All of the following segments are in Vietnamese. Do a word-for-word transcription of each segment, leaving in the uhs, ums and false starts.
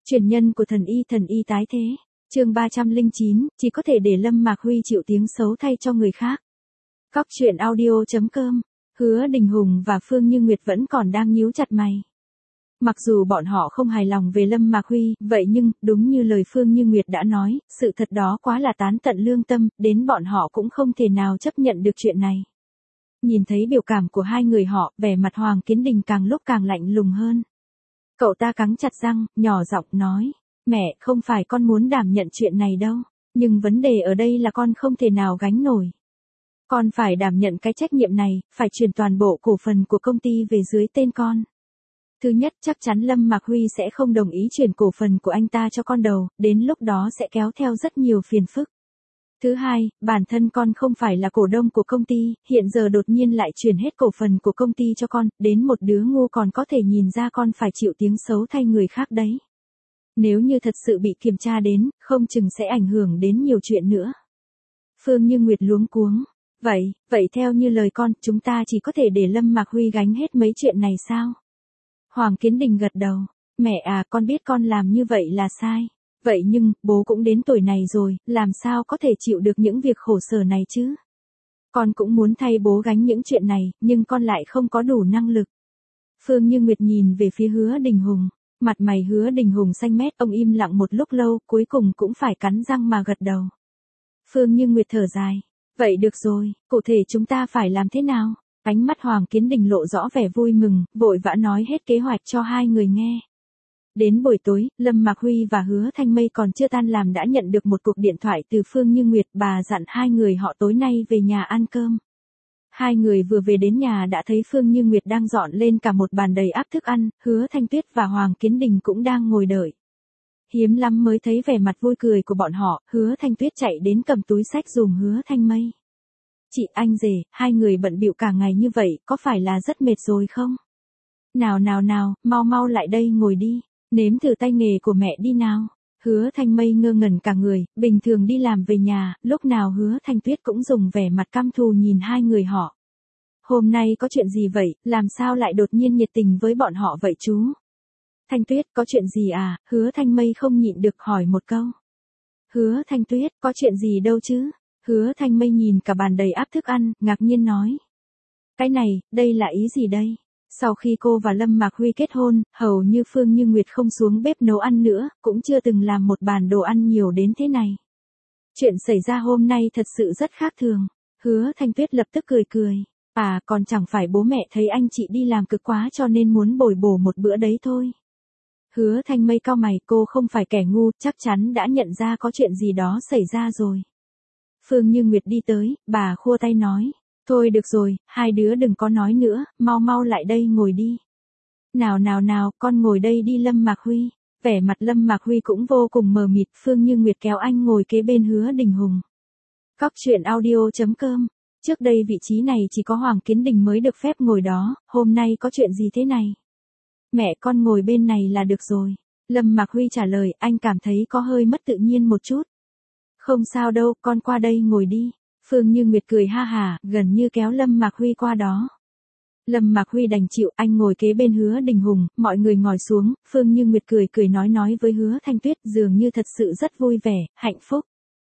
Truyền nhân của thần y thần y tái thế. Chương ba trăm lẻ chín, chỉ có thể để Lâm Mạc Huy chịu tiếng xấu thay cho người khác. Cóc truyện audio chấm com. Hứa Đình Hùng và Phương Như Nguyệt vẫn còn đang nhíu chặt mày. Mặc dù bọn họ không hài lòng về Lâm Mạc Huy, vậy nhưng, đúng như lời Phương Như Nguyệt đã nói, sự thật đó quá là tán tận lương tâm, đến bọn họ cũng không thể nào chấp nhận được chuyện này. Nhìn thấy biểu cảm của hai người họ, vẻ mặt Hoàng Kiến Đình càng lúc càng lạnh lùng hơn. Cậu ta cắn chặt răng, nhỏ giọng nói, mẹ, không phải con muốn đảm nhận chuyện này đâu, nhưng vấn đề ở đây là con không thể nào gánh nổi. Con phải đảm nhận cái trách nhiệm này, phải chuyển toàn bộ cổ phần của công ty về dưới tên con. Thứ nhất, chắc chắn Lâm Mạc Huy sẽ không đồng ý chuyển cổ phần của anh ta cho con đầu, đến lúc đó sẽ kéo theo rất nhiều phiền phức. Thứ hai, bản thân con không phải là cổ đông của công ty, hiện giờ đột nhiên lại chuyển hết cổ phần của công ty cho con, đến một đứa ngu còn có thể nhìn ra con phải chịu tiếng xấu thay người khác đấy. Nếu như thật sự bị kiểm tra đến, không chừng sẽ ảnh hưởng đến nhiều chuyện nữa. Phương Như Nguyệt luống cuống. Vậy, vậy theo như lời con, chúng ta chỉ có thể để Lâm Mạc Huy gánh hết mấy chuyện này sao? Hoàng Kiến Đình gật đầu. Mẹ à, con biết con làm như vậy là sai. Vậy nhưng, bố cũng đến tuổi này rồi, làm sao có thể chịu được những việc khổ sở này chứ? Con cũng muốn thay bố gánh những chuyện này, nhưng con lại không có đủ năng lực. Phương Như Nguyệt nhìn về phía Hứa Đình Hùng. Mặt mày Hứa Đình Hùng xanh mét, ông im lặng một lúc lâu, cuối cùng cũng phải cắn răng mà gật đầu. Phương Như Nguyệt thở dài. Vậy được rồi, cụ thể chúng ta phải làm thế nào? Ánh mắt Hoàng Kiến Đình lộ rõ vẻ vui mừng, vội vã nói hết kế hoạch cho hai người nghe. Đến buổi tối, Lâm Mạc Huy và Hứa Thanh Mây còn chưa tan làm đã nhận được một cuộc điện thoại từ Phương Như Nguyệt, bà dặn hai người họ tối nay về nhà ăn cơm. Hai người vừa về đến nhà đã thấy Phương Như Nguyệt đang dọn lên cả một bàn đầy ắp thức ăn, Hứa Thanh Tuyết và Hoàng Kiến Đình cũng đang ngồi đợi. Hiếm lắm mới thấy vẻ mặt vui cười của bọn họ, Hứa Thanh Tuyết chạy đến cầm túi xách giùm Hứa Thanh Mây. Chị, anh rể, hai người bận bịu cả ngày như vậy, có phải là rất mệt rồi không? Nào nào nào, mau mau lại đây ngồi đi, nếm thử tay nghề của mẹ đi nào. Hứa Thanh Mây ngơ ngẩn cả người, bình thường đi làm về nhà, lúc nào Hứa Thanh Tuyết cũng dùng vẻ mặt căm thù nhìn hai người họ. Hôm nay có chuyện gì vậy, làm sao lại đột nhiên nhiệt tình với bọn họ vậy chú? Thanh Tuyết, có chuyện gì à? Hứa Thanh Mây không nhịn được hỏi một câu. Hứa Thanh Tuyết, có chuyện gì đâu chứ? Hứa Thanh Mây nhìn cả bàn đầy ắp thức ăn, ngạc nhiên nói. Cái này, đây là ý gì đây? Sau khi cô và Lâm Mạc Huy kết hôn, hầu như Phương Như Nguyệt không xuống bếp nấu ăn nữa, cũng chưa từng làm một bàn đồ ăn nhiều đến thế này. Chuyện xảy ra hôm nay thật sự rất khác thường. Hứa Thanh Tuyết lập tức cười cười. À, còn chẳng phải bố mẹ thấy anh chị đi làm cực quá cho nên muốn bồi bổ một bữa đấy thôi. Hứa Thanh Mây cau mày, cô không phải kẻ ngu, chắc chắn đã nhận ra có chuyện gì đó xảy ra rồi. Phương Như Nguyệt đi tới, bà khua tay nói. Thôi được rồi, hai đứa đừng có nói nữa, mau mau lại đây ngồi đi. Nào nào nào, con ngồi đây đi Lâm Mạc Huy. Vẻ mặt Lâm Mạc Huy cũng vô cùng mờ mịt, Phương Như Nguyệt kéo anh ngồi kế bên Hứa Đình Hùng. Cóc truyện audio chấm com. Trước đây vị trí này chỉ có Hoàng Kiến Đình mới được phép ngồi đó, hôm nay có chuyện gì thế này? Mẹ, con ngồi bên này là được rồi. Lâm Mạc Huy trả lời, anh cảm thấy có hơi mất tự nhiên một chút. Không sao đâu, con qua đây ngồi đi. Phương Như Nguyệt cười ha hả, gần như kéo Lâm Mạc Huy qua đó. Lâm Mạc Huy đành chịu, anh ngồi kế bên Hứa Đình Hùng, mọi người ngồi xuống, Phương Như Nguyệt cười cười nói nói với Hứa Thanh Tuyết, dường như thật sự rất vui vẻ, hạnh phúc.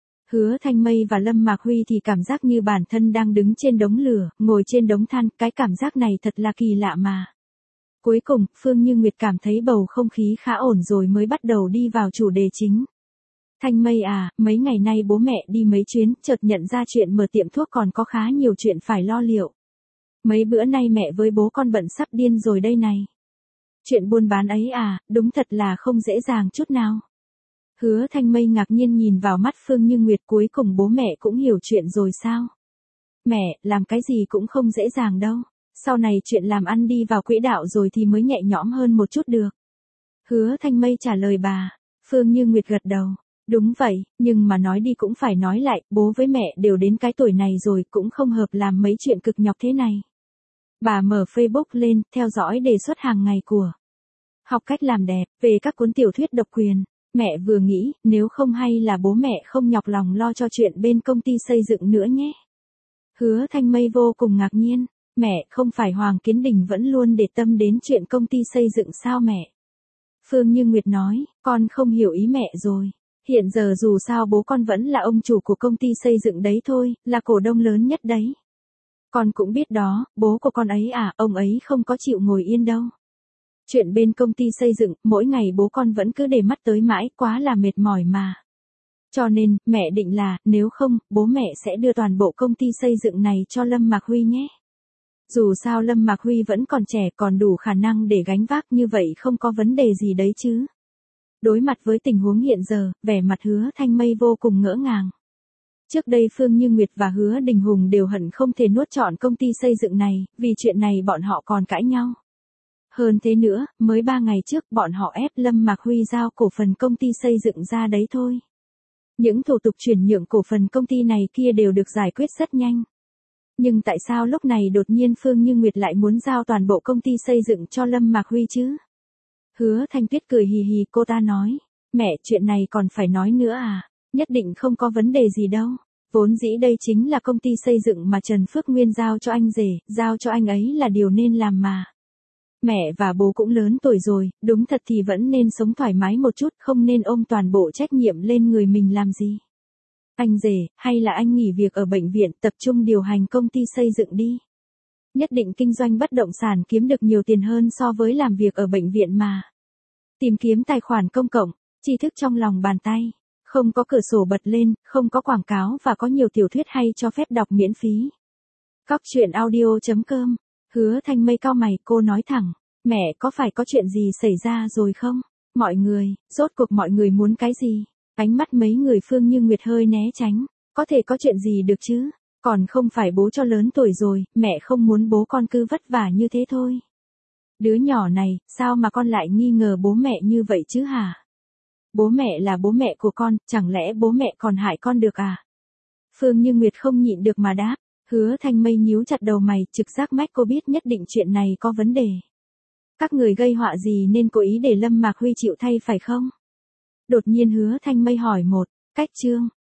Hứa Thanh Mây và Lâm Mạc Huy thì cảm giác như bản thân đang đứng trên đống lửa, ngồi trên đống than, cái cảm giác này thật là kỳ lạ mà. Cuối cùng, Phương Như Nguyệt cảm thấy bầu không khí khá ổn rồi mới bắt đầu đi vào chủ đề chính. Thanh Mây à, mấy ngày nay bố mẹ đi mấy chuyến, chợt nhận ra chuyện mở tiệm thuốc còn có khá nhiều chuyện phải lo liệu. Mấy bữa nay mẹ với bố con bận sắp điên rồi đây này. Chuyện buôn bán ấy à, đúng thật là không dễ dàng chút nào. Hứa Thanh Mây ngạc nhiên nhìn vào mắt Phương Như Nguyệt, cuối cùng bố mẹ cũng hiểu chuyện rồi sao? Mẹ, làm cái gì cũng không dễ dàng đâu. Sau này chuyện làm ăn đi vào quỹ đạo rồi thì mới nhẹ nhõm hơn một chút được. Hứa Thanh Mây trả lời bà. Phương Như Nguyệt gật đầu. Đúng vậy, nhưng mà nói đi cũng phải nói lại, bố với mẹ đều đến cái tuổi này rồi, cũng không hợp làm mấy chuyện cực nhọc thế này. Bà mở Facebook lên, theo dõi đề xuất hàng ngày của Học Cách Làm Đẹp, về các cuốn tiểu thuyết độc quyền. Mẹ vừa nghĩ, nếu không hay là bố mẹ không nhọc lòng lo cho chuyện bên công ty xây dựng nữa nhé. Hứa Thanh Mây vô cùng ngạc nhiên. Mẹ, không phải Hoàng Kiến Đình vẫn luôn để tâm đến chuyện công ty xây dựng sao mẹ? Phương Như Nguyệt nói, con không hiểu ý mẹ rồi. Hiện giờ dù sao bố con vẫn là ông chủ của công ty xây dựng đấy thôi, là cổ đông lớn nhất đấy. Con cũng biết đó, bố của con ấy à, ông ấy không có chịu ngồi yên đâu. Chuyện bên công ty xây dựng, mỗi ngày bố con vẫn cứ để mắt tới mãi, quá là mệt mỏi mà. Cho nên, mẹ định là, nếu không, bố mẹ sẽ đưa toàn bộ công ty xây dựng này cho Lâm Mạc Huy nhé. Dù sao Lâm Mạc Huy vẫn còn trẻ, còn đủ khả năng để gánh vác, như vậy không có vấn đề gì đấy chứ. Đối mặt với tình huống hiện giờ, vẻ mặt Hứa Thanh Mây vô cùng ngỡ ngàng. Trước đây Phương Như Nguyệt và Hứa Đình Hùng đều hận không thể nuốt trọn công ty xây dựng này, vì chuyện này bọn họ còn cãi nhau. Hơn thế nữa, mới ba ngày trước bọn họ ép Lâm Mạc Huy giao cổ phần công ty xây dựng ra đấy thôi. Những thủ tục chuyển nhượng cổ phần công ty này kia đều được giải quyết rất nhanh. Nhưng tại sao lúc này đột nhiên Phương Như Nguyệt lại muốn giao toàn bộ công ty xây dựng cho Lâm Mạc Huy chứ? Hứa Thanh Tuyết cười hì hì, cô ta nói, mẹ, chuyện này còn phải nói nữa à, nhất định không có vấn đề gì đâu. Vốn dĩ đây chính là công ty xây dựng mà Trần Phước Nguyên giao cho anh rể, giao cho anh ấy là điều nên làm mà. Mẹ và bố cũng lớn tuổi rồi, đúng thật thì vẫn nên sống thoải mái một chút, không nên ôm toàn bộ trách nhiệm lên người mình làm gì. Anh rể, hay là anh nghỉ việc ở bệnh viện, tập trung điều hành công ty xây dựng đi. Nhất định kinh doanh bất động sản kiếm được nhiều tiền hơn so với làm việc ở bệnh viện mà. Tìm kiếm tài khoản công cộng, tri thức trong lòng bàn tay, không có cửa sổ bật lên, không có quảng cáo và có nhiều tiểu thuyết hay cho phép đọc miễn phí. Cóc truyện audio chấm com. Hứa Thanh Mây cau mày, cô nói thẳng, mẹ có phải có chuyện gì xảy ra rồi không? Mọi người, rốt cuộc mọi người muốn cái gì? Ánh mắt mấy người Phương Như Nguyệt hơi né tránh, có thể có chuyện gì được chứ? Còn không phải bố cho lớn tuổi rồi, mẹ không muốn bố con cứ vất vả như thế thôi. Đứa nhỏ này, sao mà con lại nghi ngờ bố mẹ như vậy chứ hả? Bố mẹ là bố mẹ của con, chẳng lẽ bố mẹ còn hại con được à? Phương Như Nguyệt không nhịn được mà đáp. Hứa Thanh Mây nhíu chặt đầu mày, trực giác mách cô biết nhất định chuyện này có vấn đề. Các người gây họa gì nên cố ý để Lâm Mạc Huy chịu thay phải không? Đột nhiên Hứa Thanh Mây hỏi một cách chương.